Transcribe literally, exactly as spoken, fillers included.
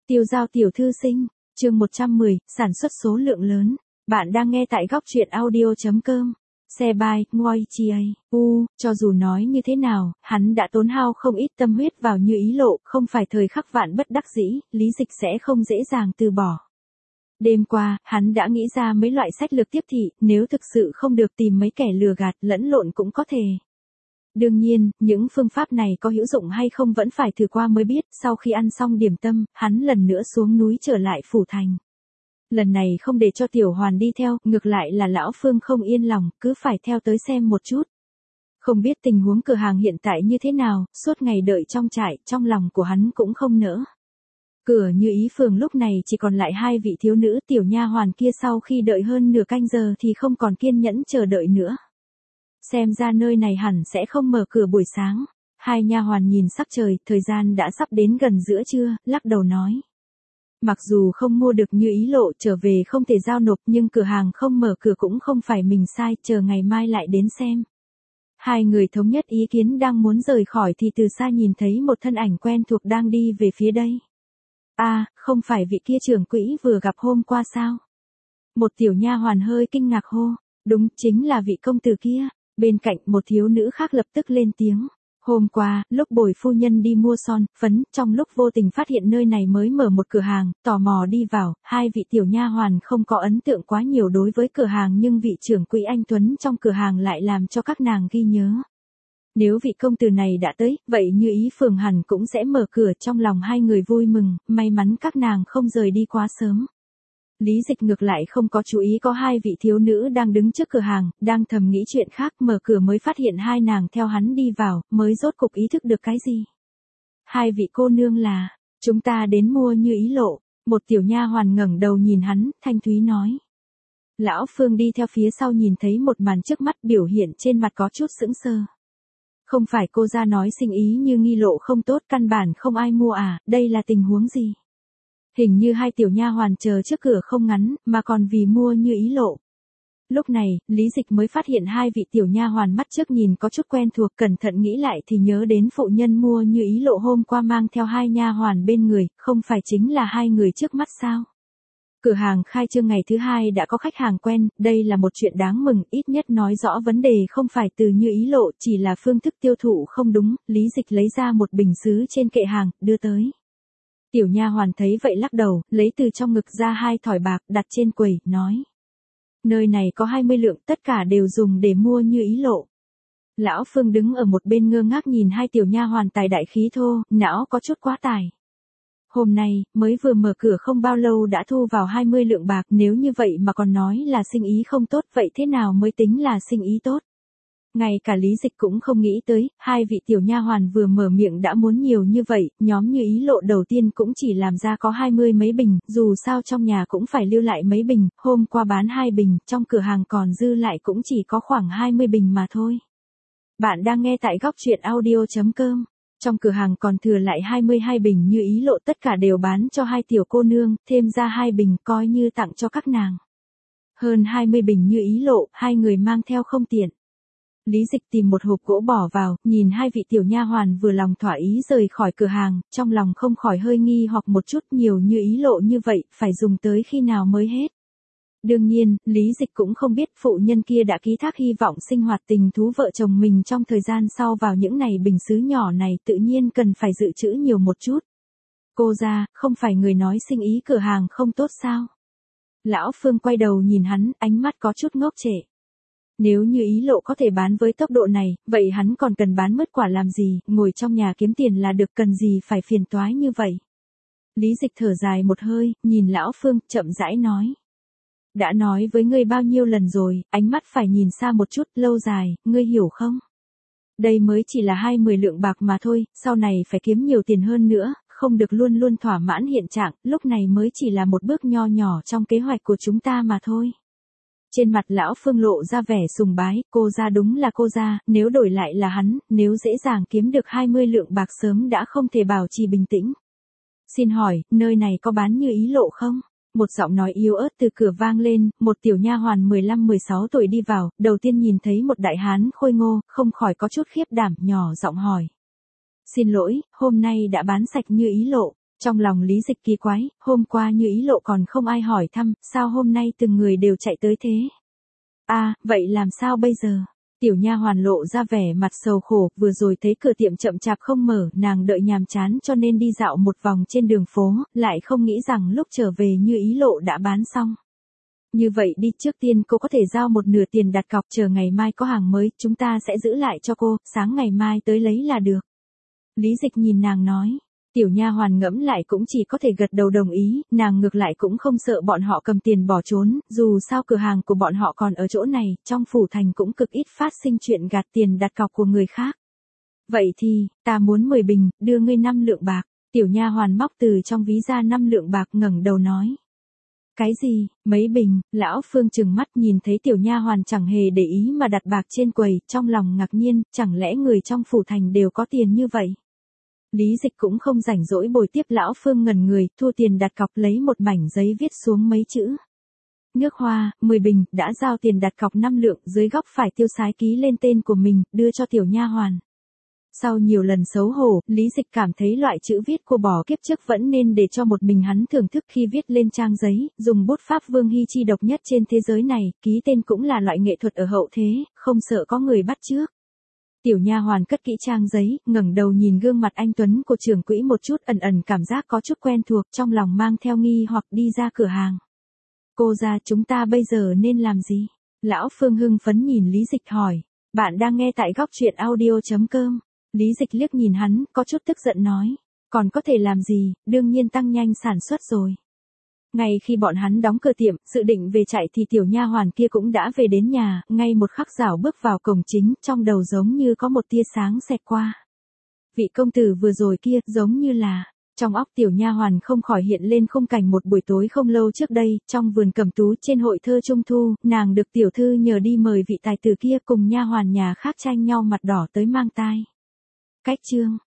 Tiêu giao tiểu thư sinh, chương một trăm mười, sản xuất số lượng lớn. Bạn đang nghe tại góc truyện audio chấm com. Xe by, Ngoai Chi U, cho dù nói như thế nào, hắn đã tốn hao không ít tâm huyết vào Như Ý Lộ, không phải thời khắc vạn bất đắc dĩ, Lý Dịch sẽ không dễ dàng từ bỏ. Đêm qua, hắn đã nghĩ ra mấy loại sách lược tiếp thị, nếu thực sự không được tìm mấy kẻ lừa gạt lẫn lộn cũng có thể. Đương nhiên, những phương pháp này có hữu dụng hay không vẫn phải thử qua mới biết. Sau khi ăn xong điểm tâm, hắn lần nữa xuống núi trở lại phủ thành. Lần này không để cho Tiểu Hoàn đi theo, ngược lại là lão Phương không yên lòng, cứ phải theo tới xem một chút. Không biết tình huống cửa hàng hiện tại như thế nào, suốt ngày đợi trong trại, trong lòng của hắn cũng không nỡ. Cửa Như Ý phường lúc này chỉ còn lại hai vị thiếu nữ tiểu nha hoàn kia, sau khi đợi hơn nửa canh giờ thì không còn kiên nhẫn chờ đợi nữa. Xem ra nơi này hẳn sẽ không mở cửa buổi sáng. Hai nha hoàn nhìn sắc trời, thời gian đã sắp đến gần giữa trưa, lắc đầu nói. Mặc dù không mua được Như Ý Lộ, trở về không thể giao nộp, nhưng cửa hàng không mở cửa cũng không phải mình sai, chờ ngày mai lại đến xem. Hai người thống nhất ý kiến đang muốn rời khỏi thì từ xa nhìn thấy một thân ảnh quen thuộc đang đi về phía đây. À, không phải vị kia trưởng quỹ vừa gặp hôm qua sao? Một tiểu nha hoàn hơi kinh ngạc hô, đúng, chính là vị công tử kia. Bên cạnh một thiếu nữ khác lập tức lên tiếng. Hôm qua, lúc Bồi phu nhân đi mua son, phấn, trong lúc vô tình phát hiện nơi này mới mở một cửa hàng, tò mò đi vào, hai vị tiểu nha hoàn không có ấn tượng quá nhiều đối với cửa hàng, nhưng vị trưởng quỹ anh Tuấn trong cửa hàng lại làm cho các nàng ghi nhớ. Nếu vị công tử này đã tới, vậy Như Ý phường hẳn cũng sẽ mở cửa. Trong lòng hai người vui mừng, may mắn các nàng không rời đi quá sớm. Lý Dịch ngược lại không có chú ý có hai vị thiếu nữ đang đứng trước cửa hàng, đang thầm nghĩ chuyện khác, mở cửa mới phát hiện hai nàng theo hắn đi vào, mới rốt cục ý thức được cái gì. Hai vị cô nương là, chúng ta đến mua Như Ý Lộ. Một tiểu nha hoàn ngẩng đầu nhìn hắn, thanh thúy nói. Lão Phương đi theo phía sau nhìn thấy một màn trước mắt, biểu hiện trên mặt có chút sững sờ. Không phải cô ra nói sinh ý Như Nghi Lộ không tốt, căn bản không ai mua à, đây là tình huống gì? Hình như hai tiểu nha hoàn chờ trước cửa không ngắn, mà còn vì mua Như Ý Lộ. Lúc này, Lý Dịch mới phát hiện hai vị tiểu nha hoàn mắt trước nhìn có chút quen thuộc, cẩn thận nghĩ lại thì nhớ đến phụ nhân mua Như Ý Lộ hôm qua mang theo hai nha hoàn bên người, không phải chính là hai người trước mắt sao? Cửa hàng khai trương ngày thứ hai đã có khách hàng quen, đây là một chuyện đáng mừng, ít nhất nói rõ vấn đề không phải từ Như Ý Lộ, chỉ là phương thức tiêu thụ không đúng. Lý Dịch lấy ra một bình sứ trên kệ hàng, đưa tới. Tiểu nha hoàn thấy vậy lắc đầu, lấy từ trong ngực ra hai thỏi bạc, đặt trên quầy, nói. Nơi này có hai mươi lượng, tất cả đều dùng để mua Như Ý Lộ. Lão Phương đứng ở một bên ngơ ngác nhìn hai tiểu nha hoàn tài đại khí thô, não có chút quá tải. Hôm nay, mới vừa mở cửa không bao lâu đã thu vào hai mươi lượng bạc, nếu như vậy mà còn nói là sinh ý không tốt, vậy thế nào mới tính là sinh ý tốt? Ngay cả Lý Dịch cũng không nghĩ tới, hai vị tiểu nha hoàn vừa mở miệng đã muốn nhiều như vậy, nhóm Như Ý Lộ đầu tiên cũng chỉ làm ra có hai mươi mấy bình, dù sao trong nhà cũng phải lưu lại mấy bình, hôm qua bán hai bình, trong cửa hàng còn dư lại cũng chỉ có khoảng hai mươi bình mà thôi. Bạn đang nghe tại góc truyện audio chấm com. Trong cửa hàng còn thừa lại hai mươi hai bình Như Ý Lộ, tất cả đều bán cho hai tiểu cô nương, thêm ra hai bình coi như tặng cho các nàng. Hơn hai mươi bình Như Ý Lộ, hai người mang theo không tiện. Lý Dịch tìm một hộp gỗ bỏ vào, nhìn hai vị tiểu nha hoàn vừa lòng thỏa ý rời khỏi cửa hàng, trong lòng không khỏi hơi nghi hoặc một chút, nhiều Như Ý Lộ như vậy, phải dùng tới khi nào mới hết. Đương nhiên, Lý Dịch cũng không biết phụ nhân kia đã ký thác hy vọng sinh hoạt tình thú vợ chồng mình trong thời gian sau vào những này bình sứ nhỏ này, tự nhiên cần phải dự trữ nhiều một chút. Cô ra, không phải người nói sinh ý cửa hàng không tốt sao? Lão Phương quay đầu nhìn hắn, ánh mắt có chút ngốc trệ. Nếu Như Ý Lộ có thể bán với tốc độ này, vậy hắn còn cần bán mứt quả làm gì, ngồi trong nhà kiếm tiền là được, cần gì phải phiền toái như vậy. Lý Dịch thở dài một hơi, nhìn lão Phương, chậm rãi nói. Đã nói với ngươi bao nhiêu lần rồi, ánh mắt phải nhìn xa một chút, lâu dài, ngươi hiểu không? Đây mới chỉ là hai mươi lượng bạc mà thôi, sau này phải kiếm nhiều tiền hơn nữa, không được luôn luôn thỏa mãn hiện trạng, lúc này mới chỉ là một bước nho nhỏ trong kế hoạch của chúng ta mà thôi. Trên mặt lão Phương lộ ra vẻ sùng bái, cô ra đúng là cô ra, nếu đổi lại là hắn, nếu dễ dàng kiếm được hai mươi lượng bạc sớm đã không thể bảo trì bình tĩnh. Xin hỏi, nơi này có bán Như Ý Lộ không? Một giọng nói yếu ớt từ cửa vang lên, một tiểu nha hoàn mười lăm mười sáu tuổi đi vào, đầu tiên nhìn thấy một đại hán khôi ngô, không khỏi có chút khiếp đảm, nhỏ giọng hỏi. Xin lỗi, hôm nay đã bán sạch Như Ý Lộ. Trong lòng Lý Dịch kỳ quái, hôm qua Như Ý Lộ còn không ai hỏi thăm, sao hôm nay từng người đều chạy tới thế? À, vậy làm sao bây giờ? Tiểu nha hoàn lộ ra vẻ mặt sầu khổ, vừa rồi thấy cửa tiệm chậm chạp không mở, nàng đợi nhàm chán cho nên đi dạo một vòng trên đường phố, lại không nghĩ rằng lúc trở về Như Ý Lộ đã bán xong. Như vậy đi, trước tiên cô có thể giao một nửa tiền đặt cọc, chờ ngày mai có hàng mới, chúng ta sẽ giữ lại cho cô, sáng ngày mai tới lấy là được. Lý Dịch nhìn nàng nói. Tiểu nha hoàn ngẫm lại cũng chỉ có thể gật đầu đồng ý, nàng ngược lại cũng không sợ bọn họ cầm tiền bỏ trốn, dù sao cửa hàng của bọn họ còn ở chỗ này, trong phủ thành cũng cực ít phát sinh chuyện gạt tiền đặt cọc của người khác. Vậy thì, ta muốn mười bình, đưa ngươi năm lượng bạc. Tiểu nha hoàn móc từ trong ví ra năm lượng bạc, ngẩng đầu nói. Cái gì, mấy bình? Lão Phương trừng mắt nhìn thấy tiểu nha hoàn chẳng hề để ý mà đặt bạc trên quầy, trong lòng ngạc nhiên, chẳng lẽ người trong phủ thành đều có tiền như vậy? Lý Dịch cũng không rảnh rỗi bồi tiếp lão Phương, ngẩn người, thua tiền đặt cọc, lấy một mảnh giấy viết xuống mấy chữ. Nước hoa, mười bình, đã giao tiền đặt cọc năm lượng, dưới góc phải tiêu sái ký lên tên của mình, đưa cho tiểu nha hoàn. Sau nhiều lần xấu hổ, Lý Dịch cảm thấy loại chữ viết của bỏ kiếp trước vẫn nên để cho một mình hắn thưởng thức khi viết lên trang giấy, dùng bút pháp Vương Hy chi độc nhất trên thế giới này, ký tên cũng là loại nghệ thuật ở hậu thế, không sợ có người bắt chước. Tiểu nha hoàn cất kỹ trang giấy, ngẩng đầu nhìn gương mặt anh tuấn của trưởng quỹ một chút, ẩn ẩn cảm giác có chút quen thuộc, trong lòng mang theo nghi hoặc đi ra cửa hàng. Cô ra, chúng ta bây giờ nên làm gì? Lão Phương hưng phấn nhìn Lý Dịch hỏi. Bạn đang nghe tại góc truyện audio chấm com. Lý Dịch liếc nhìn hắn, có chút tức giận nói. Còn có thể làm gì, đương nhiên tăng nhanh sản xuất rồi. Ngay khi bọn hắn đóng cửa tiệm, dự định về chạy thì tiểu nha hoàn kia cũng đã về đến nhà, ngay một khắc rảo bước vào cổng chính, trong đầu giống như có một tia sáng xẹt qua. Vị công tử vừa rồi kia, giống như là, trong óc tiểu nha hoàn không khỏi hiện lên khung cảnh một buổi tối không lâu trước đây, trong vườn cẩm tú trên hội thơ Trung Thu, nàng được tiểu thư nhờ đi mời vị tài tử kia cùng nha hoàn nhà khác tranh nhau mặt đỏ tới mang tai. Cách chương